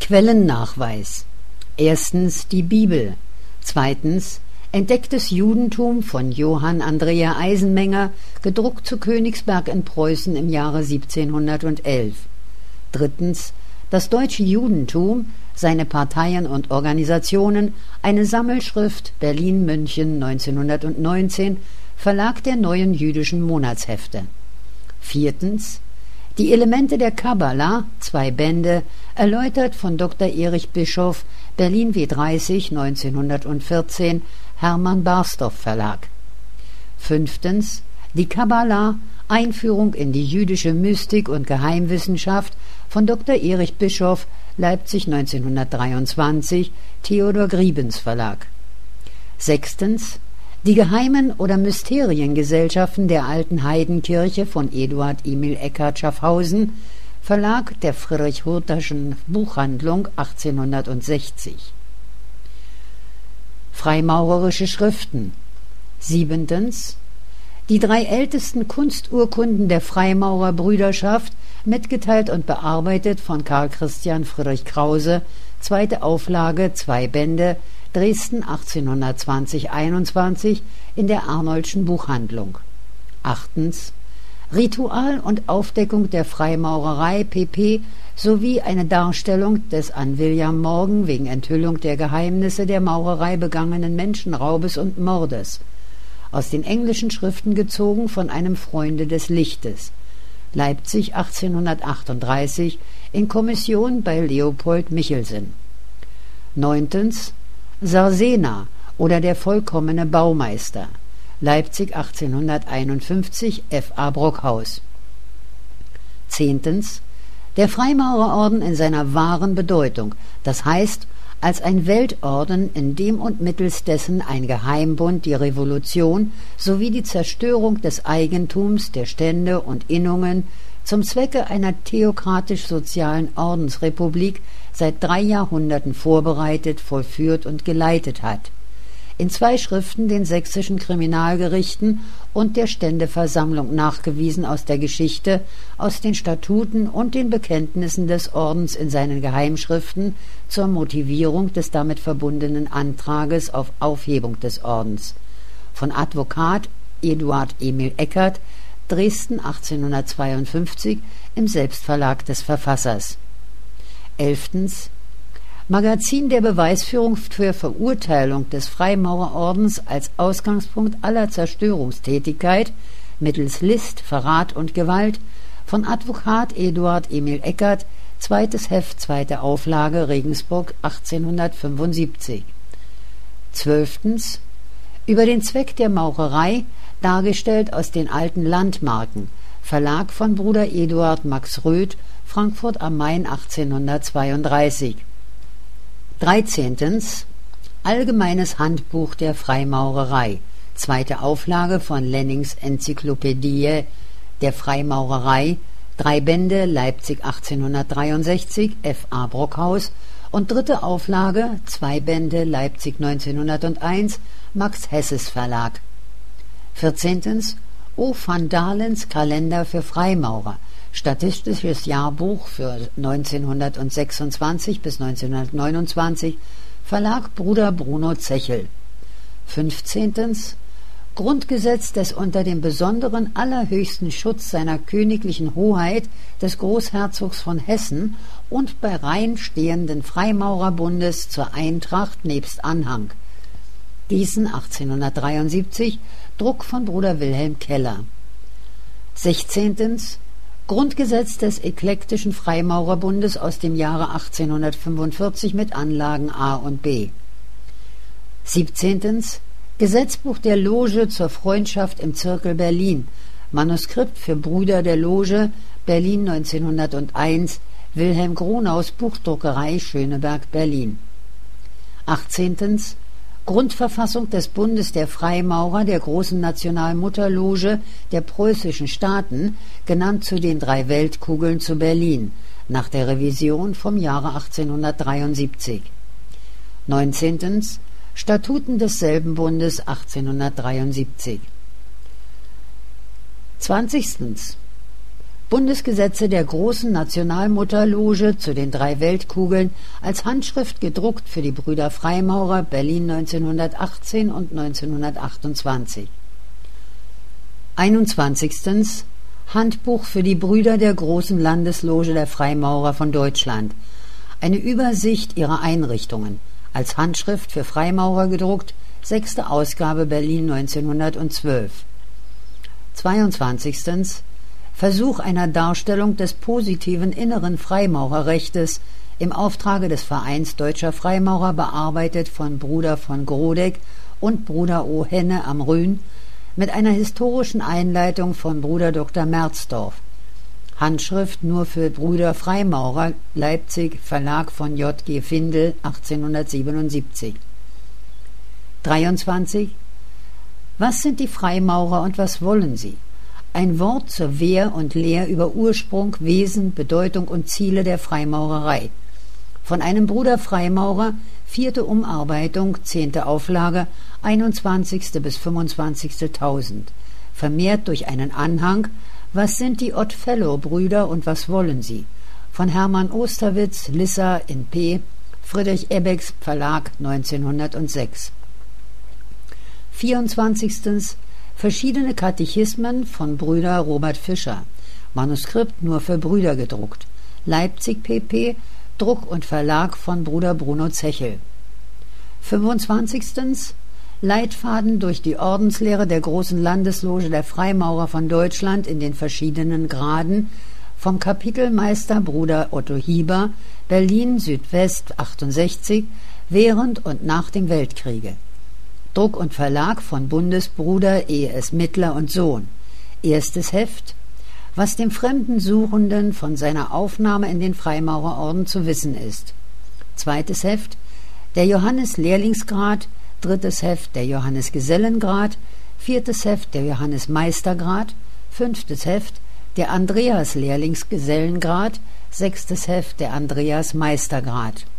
Quellennachweis. Erstens die Bibel. Zweitens Entdecktes Judentum von Johann Andrea Eisenmenger, gedruckt zu Königsberg in Preußen im Jahre 1711. Drittens das deutsche Judentum, seine Parteien und Organisationen, eine Sammelschrift, Berlin-München 1919, Verlag der Neuen Jüdischen Monatshefte. Viertens die Elemente der Kabbala, 2 Bände, erläutert von Dr. Erich Bischoff, Berlin W30 1914, Hermann Barstorff Verlag. Fünftens die Kabbala, Einführung in die jüdische Mystik und Geheimwissenschaft von Dr. Erich Bischoff, Leipzig 1923, Theodor Griebens Verlag. Sechstens die Geheimen- oder Mysteriengesellschaften der alten Heidenkirche von Eduard Emil Eckart Schaffhausen, Verlag der Friedrich-Hurterschen Buchhandlung 1860. Freimaurerische Schriften. Siebentens die 3 ältesten Kunsturkunden der Freimaurerbrüderschaft, mitgeteilt und bearbeitet von Karl Christian Friedrich Krause, 2. Auflage, 2 Bände, Dresden 1820/21 in der Arnoldschen Buchhandlung. Achtens Ritual und Aufdeckung der Freimaurerei pp. Sowie eine Darstellung des an William Morgan wegen Enthüllung der Geheimnisse der Maurerei begangenen Menschenraubes und Mordes, aus den englischen Schriften gezogen von einem Freunde des Lichtes, Leipzig 1838, in Kommission bei Leopold Michelsen. Neuntens Sarsena oder der vollkommene Baumeister, Leipzig 1851, F.A. Brockhaus. Zehntens der Freimaurerorden in seiner wahren Bedeutung, das heißt als ein Weltorden, in dem und mittels dessen ein Geheimbund die Revolution sowie die Zerstörung des Eigentums, der Stände und Innungen zum Zwecke einer theokratisch-sozialen Ordensrepublik seit 3 Jahrhunderten vorbereitet, vollführt und geleitet hat. In 2 Schriften den sächsischen Kriminalgerichten und der Ständeversammlung nachgewiesen aus der Geschichte, aus den Statuten und den Bekenntnissen des Ordens in seinen Geheimschriften zur Motivierung des damit verbundenen Antrages auf Aufhebung des Ordens. Von Advokat Eduard Emil Eckart, Dresden 1852, im Selbstverlag des Verfassers. 11. Magazin der Beweisführung für Verurteilung des Freimaurerordens als Ausgangspunkt aller Zerstörungstätigkeit mittels List, Verrat und Gewalt von Advokat Eduard Emil Eckart, 2. Heft, 2. Auflage, Regensburg 1875. 12. Über den Zweck der Maurerei, dargestellt aus den alten Landmarken, Verlag von Bruder Eduard Max Röth, Frankfurt am Main 1832. 13. Allgemeines Handbuch der Freimaurerei, 2. Auflage von Lennings Enzyklopädie der Freimaurerei, 3 Bände, Leipzig 1863, F.A. Brockhaus, und 3. Auflage, 2 Bände, Leipzig 1901, Max Hesses Verlag. 14. O. van Dalens Kalender für Freimaurer, Statistisches Jahrbuch für 1926 bis 1929, Verlag Bruder Bruno Zechel. 15. Grundgesetz des unter dem besonderen allerhöchsten Schutz seiner königlichen Hoheit des Großherzogs von Hessen und bei Rhein stehenden Freimaurerbundes zur Eintracht nebst Anhang. Gießen 1873, Druck von Bruder Wilhelm Keller. 16. Grundgesetz des eklektischen Freimaurerbundes aus dem Jahre 1845 mit Anlagen A und B. 17. Gesetzbuch der Loge zur Freundschaft im Zirkel Berlin, Manuskript für Brüder der Loge, Berlin 1901, Wilhelm Grunaus Buchdruckerei, Schöneberg, Berlin. 18. Grundverfassung des Bundes der Freimaurer der großen Nationalmutterloge der preußischen Staaten, genannt zu den 3 Weltkugeln zu Berlin, nach der Revision vom Jahre 1873. 19. Statuten desselben Bundes 1873. 20. Bundesgesetze der großen Nationalmutterloge zu den 3 Weltkugeln als Handschrift gedruckt für die Brüder Freimaurer, Berlin 1918 und 1928. 21. Handbuch für die Brüder der großen Landesloge der Freimaurer von Deutschland. Eine Übersicht ihrer Einrichtungen, als Handschrift für Freimaurer gedruckt, 6. Ausgabe Berlin 1912. 22. Versuch einer Darstellung des positiven inneren Freimaurerrechtes im Auftrage des Vereins Deutscher Freimaurer, bearbeitet von Bruder von Grodeck und Bruder O. Henne am Rhön, mit einer historischen Einleitung von Bruder Dr. Merzdorf. Handschrift nur für Brüder Freimaurer, Leipzig, Verlag von J.G. Findel, 1877. 23. Was sind die Freimaurer und was wollen sie? Ein Wort zur Wehr und Lehr über Ursprung, Wesen, Bedeutung und Ziele der Freimaurerei. Von einem Bruder Freimaurer, 4. Umarbeitung, 10. Auflage, 21. bis 25.000. Vermehrt durch einen Anhang, Was sind die Odd-Fellow-Brüder und was wollen sie? Von Hermann Osterwitz, Lissa in P. Friedrich Ebecks Verlag 1906. 24. Verschiedene Katechismen von Brüder Robert Fischer. Manuskript nur für Brüder gedruckt. Leipzig pp. Druck und Verlag von Bruder Bruno Zechel. 25. Leitfaden durch die Ordenslehre der großen Landesloge der Freimaurer von Deutschland in den verschiedenen Graden vom Kapitelmeister Bruder Otto Hieber, Berlin Südwest 68, während und nach dem Weltkriege. Druck und Verlag von Bundesbruder E.S. Mittler und Sohn. Erstes Heft, was dem fremden Suchenden von seiner Aufnahme in den Freimaurerorden zu wissen ist. Zweites Heft, der Johannes-Lehrlingsgrad. Drittes Heft, der Johannes-Gesellengrad. Viertes Heft, der Johannes-Meistergrad. Fünftes Heft, der Andreas-Lehrlingsgesellengrad. Sechstes Heft, der Andreas-Meistergrad.